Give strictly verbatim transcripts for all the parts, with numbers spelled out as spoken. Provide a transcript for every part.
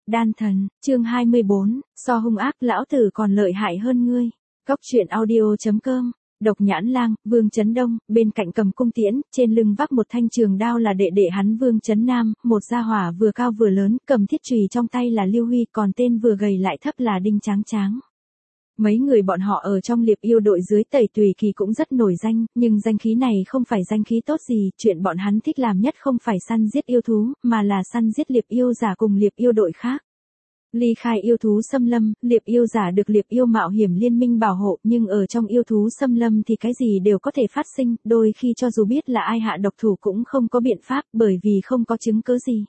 Đan thần, chương hai mươi bốn, so hung ác lão tử còn lợi hại hơn ngươi. Cóc truyện audio chấm com. Độc Nhãn Lang, Vương Chấn Đông, bên cạnh cầm cung tiễn, trên lưng vác một thanh trường đao là đệ đệ hắn Vương Chấn Nam, một gia hỏa vừa cao vừa lớn, cầm thiết chùy trong tay là Lưu Huy, còn tên vừa gầy lại thấp là Đinh Tráng Tráng. Mấy người bọn họ ở trong Liệp Yêu đội dưới Tẩy Tùy Kỳ cũng rất nổi danh, nhưng danh khí này không phải danh khí tốt gì, chuyện bọn hắn thích làm nhất không phải săn giết yêu thú, mà là săn giết Liệp Yêu giả cùng Liệp Yêu đội khác. Ly khai yêu thú xâm lâm, Liệp Yêu giả được Liệp Yêu mạo hiểm liên minh bảo hộ, nhưng ở trong yêu thú xâm lâm thì cái gì đều có thể phát sinh, đôi khi cho dù biết là ai hạ độc thủ cũng không có biện pháp, bởi vì không có chứng cứ gì.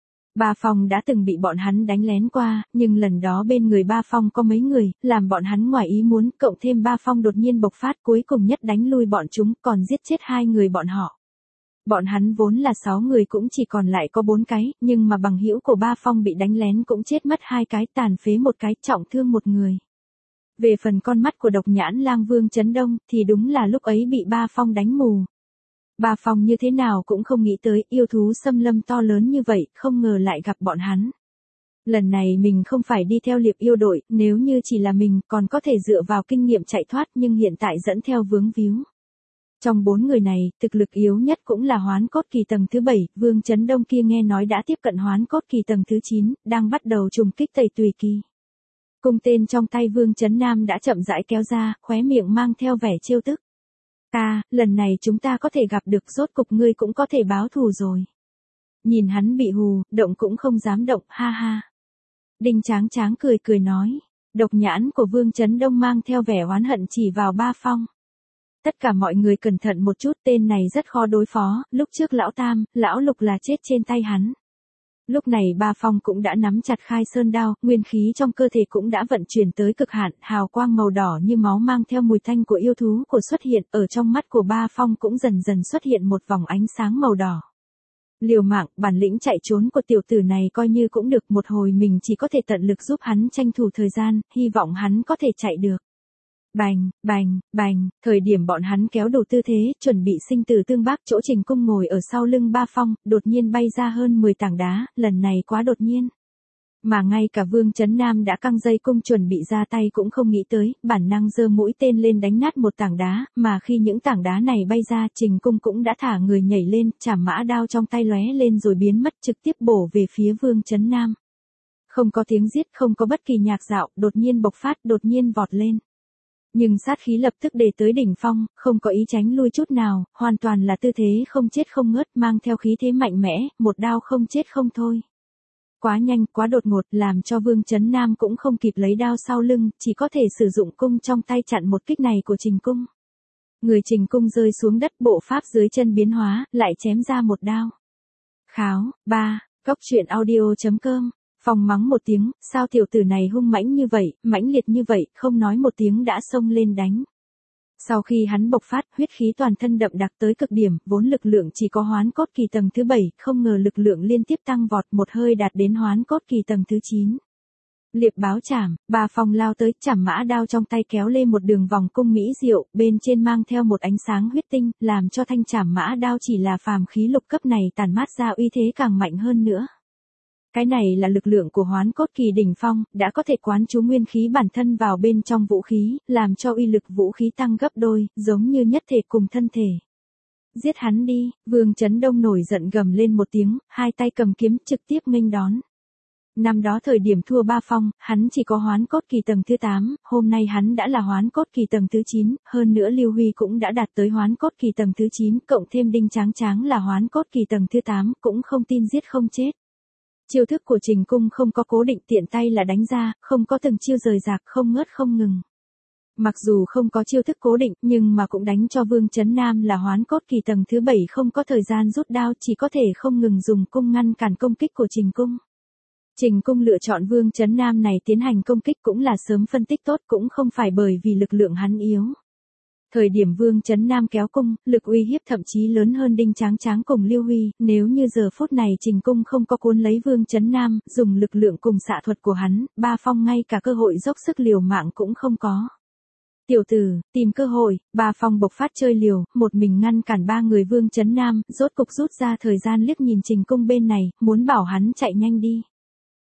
Ba Phong đã từng bị bọn hắn đánh lén qua, nhưng lần đó bên người Ba Phong có mấy người, làm bọn hắn ngoài ý muốn, cộng thêm Ba Phong đột nhiên bộc phát cuối cùng nhất đánh lui bọn chúng, còn giết chết hai người bọn họ. Bọn hắn vốn là sáu người cũng chỉ còn lại có bốn cái, nhưng mà bằng hữu của Ba Phong bị đánh lén cũng chết mất hai cái, tàn phế một cái, trọng thương một người. Về phần con mắt của Độc Nhãn Lang Vương Chấn Đông, thì đúng là lúc ấy bị Ba Phong đánh mù. Ba Phong như thế nào cũng không nghĩ tới yêu thú xâm lâm to lớn như vậy, không ngờ lại gặp bọn hắn. Lần này mình không phải đi theo Liệp Yêu đội, nếu như chỉ là mình còn có thể dựa vào kinh nghiệm chạy thoát, nhưng hiện tại dẫn theo vướng víu. Trong bốn người này, thực lực yếu nhất cũng là Hoán Cốt Kỳ tầng thứ bảy, Vương Chấn Đông kia nghe nói đã tiếp cận Hoán Cốt Kỳ tầng thứ chín, đang bắt đầu trùng kích Tẩy Tùy Kỳ. Cung tên trong tay Vương Chấn Nam đã chậm rãi kéo ra, khóe miệng mang theo vẻ trêu tức. Ta, lần này chúng ta có thể gặp được, rốt cục ngươi cũng có thể báo thù rồi. Nhìn hắn bị hù, động cũng không dám động, ha ha. Đinh Tráng Tráng cười cười nói. Độc nhãn của Vương Chấn Đông mang theo vẻ oán hận chỉ vào Ba Phong. Tất cả mọi người cẩn thận một chút, tên này rất khó đối phó, lúc trước lão Tam, lão Lục là chết trên tay hắn. Lúc này Ba Phong cũng đã nắm chặt khai sơn đao, nguyên khí trong cơ thể cũng đã vận chuyển tới cực hạn, hào quang màu đỏ như máu mang theo mùi tanh của yêu thú của xuất hiện, ở trong mắt của Ba Phong cũng dần dần xuất hiện một vòng ánh sáng màu đỏ. Liều mạng, bản lĩnh chạy trốn của tiểu tử này coi như cũng được, một hồi mình chỉ có thể tận lực giúp hắn tranh thủ thời gian, hy vọng hắn có thể chạy được. Bành, bành, bành, thời điểm bọn hắn kéo đủ tư thế, chuẩn bị sinh tử tương bác, chỗ Trình Cung ngồi ở sau lưng Ba Phong, đột nhiên bay ra hơn mười tảng đá, lần này quá đột nhiên. Mà ngay cả Vương Chấn Nam đã căng dây cung chuẩn bị ra tay cũng không nghĩ tới, bản năng giơ mũi tên lên đánh nát một tảng đá, mà khi những tảng đá này bay ra, Trình Cung cũng đã thả người nhảy lên, chảm mã đao trong tay lóe lên rồi biến mất, trực tiếp bổ về phía Vương Chấn Nam. Không có tiếng giết, không có bất kỳ nhạc dạo, đột nhiên bộc phát, đột nhiên vọt lên. Nhưng sát khí lập tức để tới đỉnh phong, không có ý tránh lui chút nào, hoàn toàn là tư thế không chết không ngớt, mang theo khí thế mạnh mẽ, một đao không chết không thôi. Quá nhanh, quá đột ngột, làm cho Vương Chấn Nam cũng không kịp lấy đao sau lưng, chỉ có thể sử dụng cung trong tay chặn một kích này của Trình Cung. Người Trình Cung rơi xuống đất, bộ pháp dưới chân biến hóa, lại chém ra một đao. Kháo, ba, cóc truyện audio chấm com. Phong mắng một tiếng, sao tiểu tử này hung mãnh như vậy, mãnh liệt như vậy, không nói một tiếng đã xông lên đánh. Sau khi hắn bộc phát, huyết khí toàn thân đậm đặc tới cực điểm, vốn lực lượng chỉ có Hoán Cốt Kỳ tầng thứ bảy, không ngờ lực lượng liên tiếp tăng vọt, một hơi đạt đến Hoán Cốt Kỳ tầng thứ chín. Liệp báo chảm, Ba Phong lao tới, chảm mã đao trong tay kéo lên một đường vòng cung mỹ diệu, bên trên mang theo một ánh sáng huyết tinh, làm cho thanh chảm mã đao chỉ là phàm khí lục cấp này tàn mát ra uy thế càng mạnh hơn nữa. Cái này là lực lượng của Hoán Cốt Kỳ đỉnh phong, đã có thể quán trú nguyên khí bản thân vào bên trong vũ khí, làm cho uy lực vũ khí tăng gấp đôi, giống như nhất thể cùng thân thể. Giết hắn đi, Vương Chấn Đông nổi giận gầm lên một tiếng, hai tay cầm kiếm trực tiếp nghênh đón. Năm đó thời điểm thua Ba Phong, hắn chỉ có Hoán Cốt Kỳ tầng thứ tám, hôm nay hắn đã là Hoán Cốt Kỳ tầng thứ chín, hơn nữa Lưu Huy cũng đã đạt tới Hoán Cốt Kỳ tầng thứ chín, cộng thêm Đinh Tráng Tráng là Hoán Cốt Kỳ tầng thứ tám, cũng không tin giết không chết. Chiêu thức của Trình Cung không có cố định, tiện tay là đánh ra, không có từng chiêu rời rạc, không ngớt không ngừng. Mặc dù không có chiêu thức cố định, nhưng mà cũng đánh cho Vương Chấn Nam là Hoán Cốt Kỳ tầng thứ bảy không có thời gian rút đao, chỉ có thể không ngừng dùng cung ngăn cản công kích của Trình Cung. Trình Cung lựa chọn Vương Chấn Nam này tiến hành công kích cũng là sớm phân tích tốt, cũng không phải bởi vì lực lượng hắn yếu. Thời điểm Vương Chấn Nam kéo cung, lực uy hiếp thậm chí lớn hơn Đinh Tráng Tráng cùng Lưu Huy, nếu như giờ phút này Trình Cung không có cuốn lấy Vương Chấn Nam, dùng lực lượng cùng xạ thuật của hắn, Ba Phong ngay cả cơ hội dốc sức liều mạng cũng không có. Tiểu tử, tìm cơ hội, Ba Phong bộc phát chơi liều, một mình ngăn cản ba người Vương Chấn Nam, rốt cục rút ra thời gian liếc nhìn Trình Cung bên này, muốn bảo hắn chạy nhanh đi.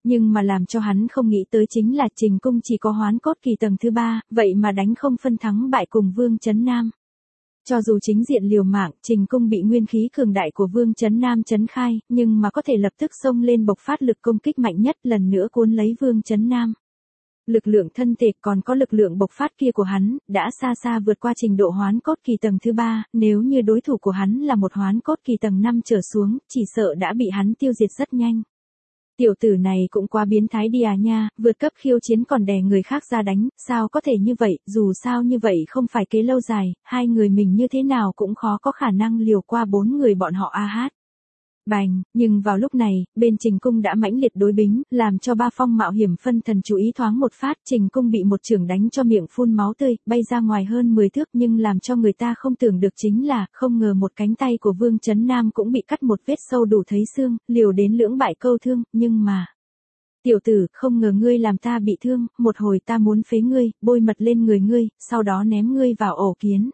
Nhưng mà làm cho hắn không nghĩ tới chính là Trình Cung chỉ có hoán cốt kỳ tầng thứ ba, vậy mà đánh không phân thắng bại cùng Vương Chấn Nam. Cho dù chính diện liều mạng, Trình Cung bị nguyên khí cường đại của Vương Chấn Nam chấn khai, nhưng mà có thể lập tức xông lên bộc phát lực công kích mạnh nhất lần nữa cuốn lấy Vương Chấn Nam. Lực lượng thân thể còn có lực lượng bộc phát kia của hắn, đã xa xa vượt qua trình độ hoán cốt kỳ tầng thứ ba, nếu như đối thủ của hắn là một hoán cốt kỳ tầng năm trở xuống, chỉ sợ đã bị hắn tiêu diệt rất nhanh. Tiểu tử này cũng quá biến thái đi à nha, vượt cấp khiêu chiến còn đè người khác ra đánh, sao có thể như vậy, dù sao như vậy không phải kế lâu dài, hai người mình như thế nào cũng khó có khả năng liều qua bốn người bọn họ a hát. Bành, nhưng vào lúc này, bên Trình Cung đã mãnh liệt đối bính, làm cho Ba Phong mạo hiểm phân thần chú ý thoáng một phát, Trình Cung bị một chưởng đánh cho miệng phun máu tươi, bay ra ngoài hơn mười thước, nhưng làm cho người ta không tưởng được chính là, không ngờ một cánh tay của Vương Chấn Nam cũng bị cắt một vết sâu đủ thấy xương, liều đến lưỡng bại câu thương, nhưng mà... Tiểu tử, không ngờ ngươi làm ta bị thương, một hồi ta muốn phế ngươi, bôi mật lên người ngươi, sau đó ném ngươi vào ổ kiến.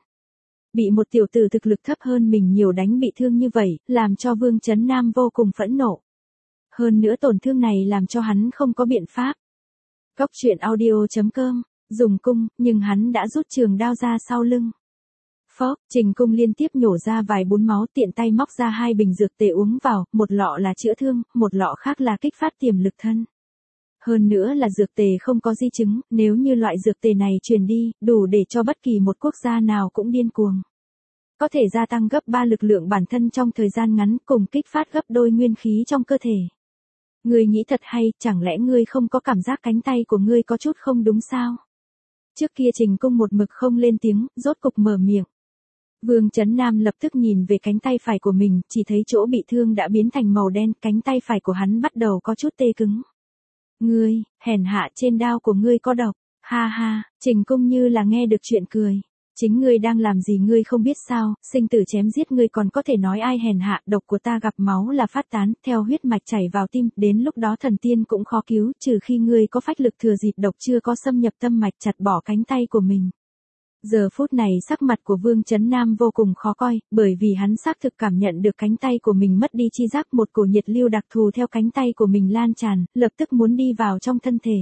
Bị một tiểu tử thực lực thấp hơn mình nhiều đánh bị thương như vậy, làm cho Vương Chấn Nam vô cùng phẫn nộ. Hơn nữa tổn thương này làm cho hắn không có biện pháp. Cốc truyện audio chấm com, dùng cung, nhưng hắn đã rút trường đao ra sau lưng. Phốc, Trình Cung liên tiếp nhổ ra vài bún máu, tiện tay móc ra hai bình dược tề uống vào, một lọ là chữa thương, một lọ khác là kích phát tiềm lực thân. Hơn nữa là dược tề không có di chứng, nếu như loại dược tề này truyền đi, đủ để cho bất kỳ một quốc gia nào cũng điên cuồng. Có thể gia tăng gấp ba lực lượng bản thân trong thời gian ngắn, cùng kích phát gấp đôi nguyên khí trong cơ thể. Ngươi nghĩ thật hay, chẳng lẽ ngươi không có cảm giác cánh tay của ngươi có chút không đúng sao? Trước kia Trình Cung một mực không lên tiếng, rốt cục mở miệng. Vương Chấn Nam lập tức nhìn về cánh tay phải của mình, chỉ thấy chỗ bị thương đã biến thành màu đen, cánh tay phải của hắn bắt đầu có chút tê cứng. Ngươi, hèn hạ, trên đao của ngươi có độc, ha ha, Trình Cung như là nghe được chuyện cười. Chính ngươi đang làm gì ngươi không biết sao, sinh tử chém giết ngươi còn có thể nói ai hèn hạ, độc của ta gặp máu là phát tán, theo huyết mạch chảy vào tim, đến lúc đó thần tiên cũng khó cứu, trừ khi ngươi có phách lực thừa dịp độc chưa có xâm nhập tâm mạch chặt bỏ cánh tay của mình. Giờ phút này sắc mặt của Vương Chấn Nam vô cùng khó coi, bởi vì hắn xác thực cảm nhận được cánh tay của mình mất đi chi giác, một cổ nhiệt lưu đặc thù theo cánh tay của mình lan tràn, lập tức muốn đi vào trong thân thể.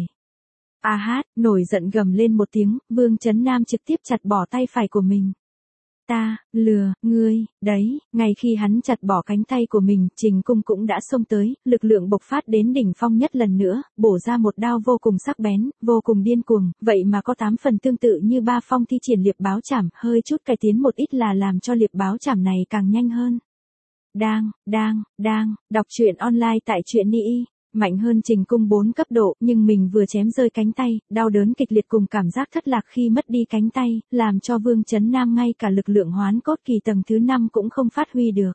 A hát, nổi giận gầm lên một tiếng, Vương Chấn Nam trực tiếp chặt bỏ tay phải của mình. Ta, lừa, ngươi, đấy, ngay khi hắn chặt bỏ cánh tay của mình, Trình Cung cũng đã xông tới, lực lượng bộc phát đến đỉnh phong nhất lần nữa, bổ ra một đao vô cùng sắc bén, vô cùng điên cuồng, vậy mà có tám phần tương tự như Ba Phong thi triển liệp báo chảm, hơi chút cải tiến một ít là làm cho liệp báo chảm này càng nhanh hơn. Đang, đang, đang, đọc truyện online tại truyện Ni. Mạnh hơn Trình Cung bốn cấp độ, nhưng mình vừa chém rơi cánh tay, đau đớn kịch liệt cùng cảm giác thất lạc khi mất đi cánh tay, làm cho Vương Chấn Nam ngay cả lực lượng hoán cốt kỳ tầng thứ năm cũng không phát huy được.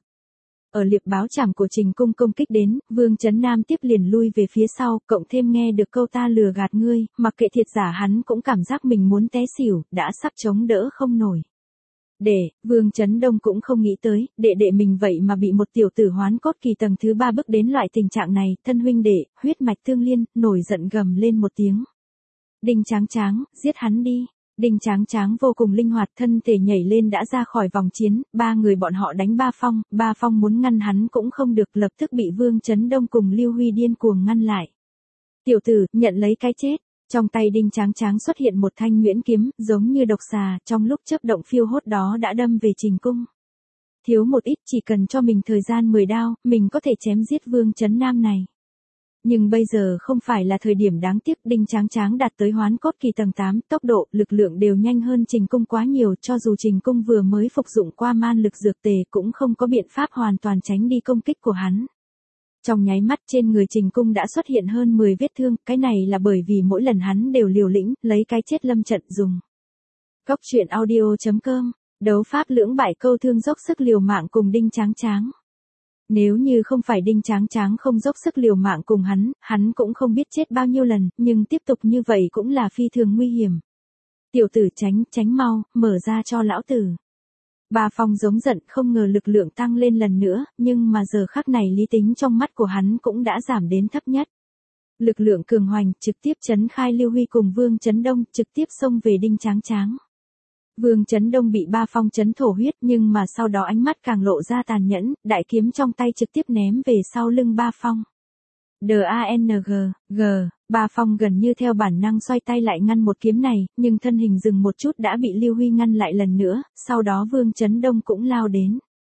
Ở liệp báo chảm của Trình Cung công kích đến, Vương Chấn Nam tiếp liền lui về phía sau, cộng thêm nghe được câu ta lừa gạt ngươi, mặc kệ thiệt giả hắn cũng cảm giác mình muốn té xỉu, đã sắp chống đỡ không nổi. Để, Vương Chấn Đông cũng không nghĩ tới, đệ đệ mình vậy mà bị một tiểu tử hoán cốt kỳ tầng thứ ba bức đến loại tình trạng này, thân huynh đệ, huyết mạch tương liên, nổi giận gầm lên một tiếng. Đinh Tráng Tráng, giết hắn đi. Đinh Tráng Tráng vô cùng linh hoạt, thân thể nhảy lên đã ra khỏi vòng chiến, ba người bọn họ đánh Ba Phong, Ba Phong muốn ngăn hắn cũng không được, lập tức bị Vương Chấn Đông cùng Lưu Huy điên cuồng ngăn lại. Tiểu tử, nhận lấy cái chết. Trong tay Đinh Tráng Tráng xuất hiện một thanh nhuyễn kiếm, giống như độc xà, trong lúc chớp động phiêu hốt đó đã đâm về Trình Cung. Thiếu một ít, chỉ cần cho mình thời gian mười đao, mình có thể chém giết Vương Chấn Nam này. Nhưng bây giờ không phải là thời điểm đáng tiếc, Đinh Tráng Tráng đạt tới hoán cốt kỳ tầng tám, tốc độ, lực lượng đều nhanh hơn Trình Cung quá nhiều, cho dù Trình Cung vừa mới phục dụng qua man lực dược tề cũng không có biện pháp hoàn toàn tránh đi công kích của hắn. Trong nháy mắt trên người Trình Cung đã xuất hiện hơn mười vết thương, cái này là bởi vì mỗi lần hắn đều liều lĩnh, lấy cái chết lâm trận dùng. Cốc truyện audio chấm com, đấu pháp lưỡng bại câu thương dốc sức liều mạng cùng Đinh Tráng Tráng. Nếu như không phải Đinh Tráng Tráng không dốc sức liều mạng cùng hắn, hắn cũng không biết chết bao nhiêu lần, nhưng tiếp tục như vậy cũng là phi thường nguy hiểm. Tiểu tử tránh, tránh mau, mở ra cho lão tử. Ba Phong giống giận, không ngờ lực lượng tăng lên lần nữa, nhưng mà giờ khắc này lý tính trong mắt của hắn cũng đã giảm đến thấp nhất. Lực lượng cường hoành, trực tiếp chấn khai Lưu Huy cùng Vương Chấn Đông, trực tiếp xông về Đinh Tráng Tráng. Vương Chấn Đông bị Ba Phong chấn thổ huyết, nhưng mà sau đó ánh mắt càng lộ ra tàn nhẫn, đại kiếm trong tay trực tiếp ném về sau lưng Ba Phong. đang, g, Ba Phong gần như theo bản năng xoay tay lại ngăn một kiếm này, nhưng thân hình dừng một chút đã bị Lưu Huy ngăn lại lần nữa, sau đó Vương Chấn Đông cũng lao đến.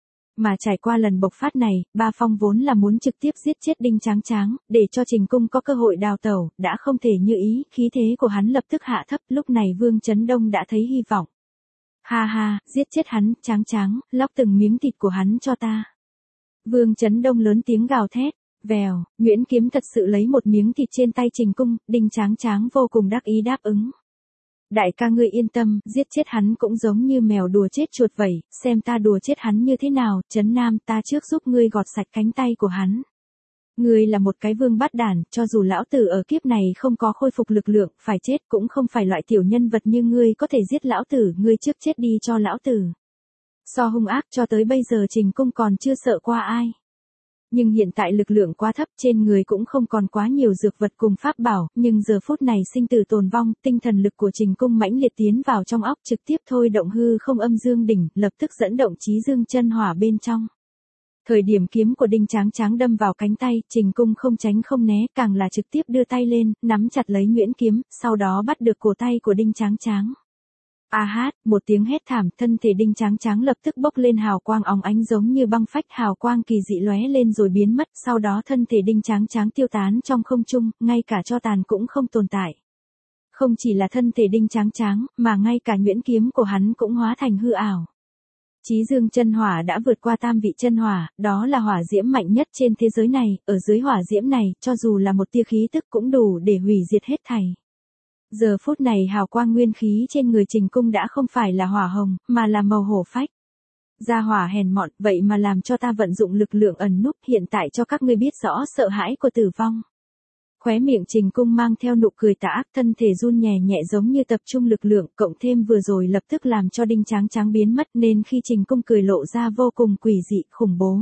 Mà trải qua lần bộc phát này, Ba Phong vốn là muốn trực tiếp giết chết Đinh Tráng Tráng, để cho Trình Cung có cơ hội đào tẩu, đã không thể như ý, khí thế của hắn lập tức hạ thấp, lúc này Vương Chấn Đông đã thấy hy vọng. Ha ha, giết chết hắn, Tráng Tráng, lóc từng miếng thịt của hắn cho ta. Vương Chấn Đông lớn tiếng gào thét, vèo, Nguyễn Kiếm thật sự lấy một miếng thịt trên tay Trình Cung, Đinh Tráng Tráng vô cùng đắc ý đáp ứng. Đại ca ngươi yên tâm, giết chết hắn cũng giống như mèo đùa chết chuột vậy, xem ta đùa chết hắn như thế nào, Trấn Nam ta trước giúp ngươi gọt sạch cánh tay của hắn. Ngươi là một cái vương bát đản, cho dù lão tử ở kiếp này không có khôi phục lực lượng, phải chết cũng không phải loại tiểu nhân vật như ngươi có thể giết lão tử, ngươi trước chết đi cho lão tử. So hung ác cho tới bây giờ Trình Cung còn chưa sợ qua ai. Nhưng hiện tại lực lượng quá thấp, trên người cũng không còn quá nhiều dược vật cùng pháp bảo, nhưng giờ phút này sinh tử tồn vong, tinh thần lực của Trình Cung mãnh liệt tiến vào trong óc trực tiếp thôi động hư không âm dương đỉnh, lập tức dẫn động chí dương chân hỏa bên trong. Thời điểm kiếm của Đinh Tráng Tráng đâm vào cánh tay, Trình Cung không tránh không né, càng là trực tiếp đưa tay lên, nắm chặt lấy nhuyễn kiếm, sau đó bắt được cổ tay của Đinh Tráng Tráng. A hát, một tiếng hét thảm, thân thể Đinh Tráng Tráng lập tức bốc lên hào quang óng ánh giống như băng phách, hào quang kỳ dị lóe lên rồi biến mất, sau đó thân thể Đinh Tráng Tráng tiêu tán trong không trung, ngay cả tro tàn cũng không tồn tại. Không chỉ là thân thể Đinh Tráng Tráng, mà ngay cả nhuyễn kiếm của hắn cũng hóa thành hư ảo. Chí dương chân hỏa đã vượt qua tam vị chân hỏa, đó là hỏa diễm mạnh nhất trên thế giới này, ở dưới hỏa diễm này, cho dù là một tia khí tức cũng đủ để hủy diệt hết thảy. Giờ phút này hào quang nguyên khí trên người Trình Cung đã không phải là hỏa hồng, mà là màu hổ phách. Gia hỏa hèn mọn, vậy mà làm cho ta vận dụng lực lượng ẩn núp, hiện tại cho các ngươi biết rõ sợ hãi của tử vong. Khóe miệng Trình Cung mang theo nụ cười tà ác, thân thể run nhẹ nhẹ giống như tập trung lực lượng, cộng thêm vừa rồi lập tức làm cho Đinh Tráng Tráng biến mất, nên khi Trình Cung cười lộ ra vô cùng quỷ dị, khủng bố.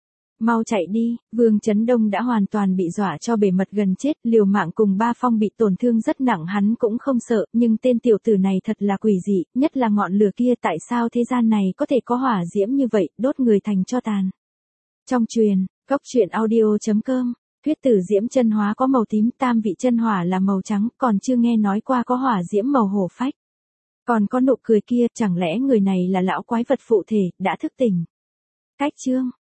Mau chạy đi, Vương Chấn Đông đã hoàn toàn bị dọa cho bề mật gần chết, liều mạng cùng Ba Phong bị tổn thương rất nặng hắn cũng không sợ, nhưng tên tiểu tử này thật là quỷ dị, nhất là ngọn lửa kia, tại sao thế gian này có thể có hỏa diễm như vậy, đốt người thành tro tàn. Trong truyền, Cốc Truyện Audio chấm com, huyết tử diễm chân hóa có màu tím, tam vị chân hỏa là màu trắng, còn chưa nghe nói qua có hỏa diễm màu hổ phách. Còn có nụ cười kia, chẳng lẽ người này là lão quái vật phụ thể, đã thức tỉnh. Cách chương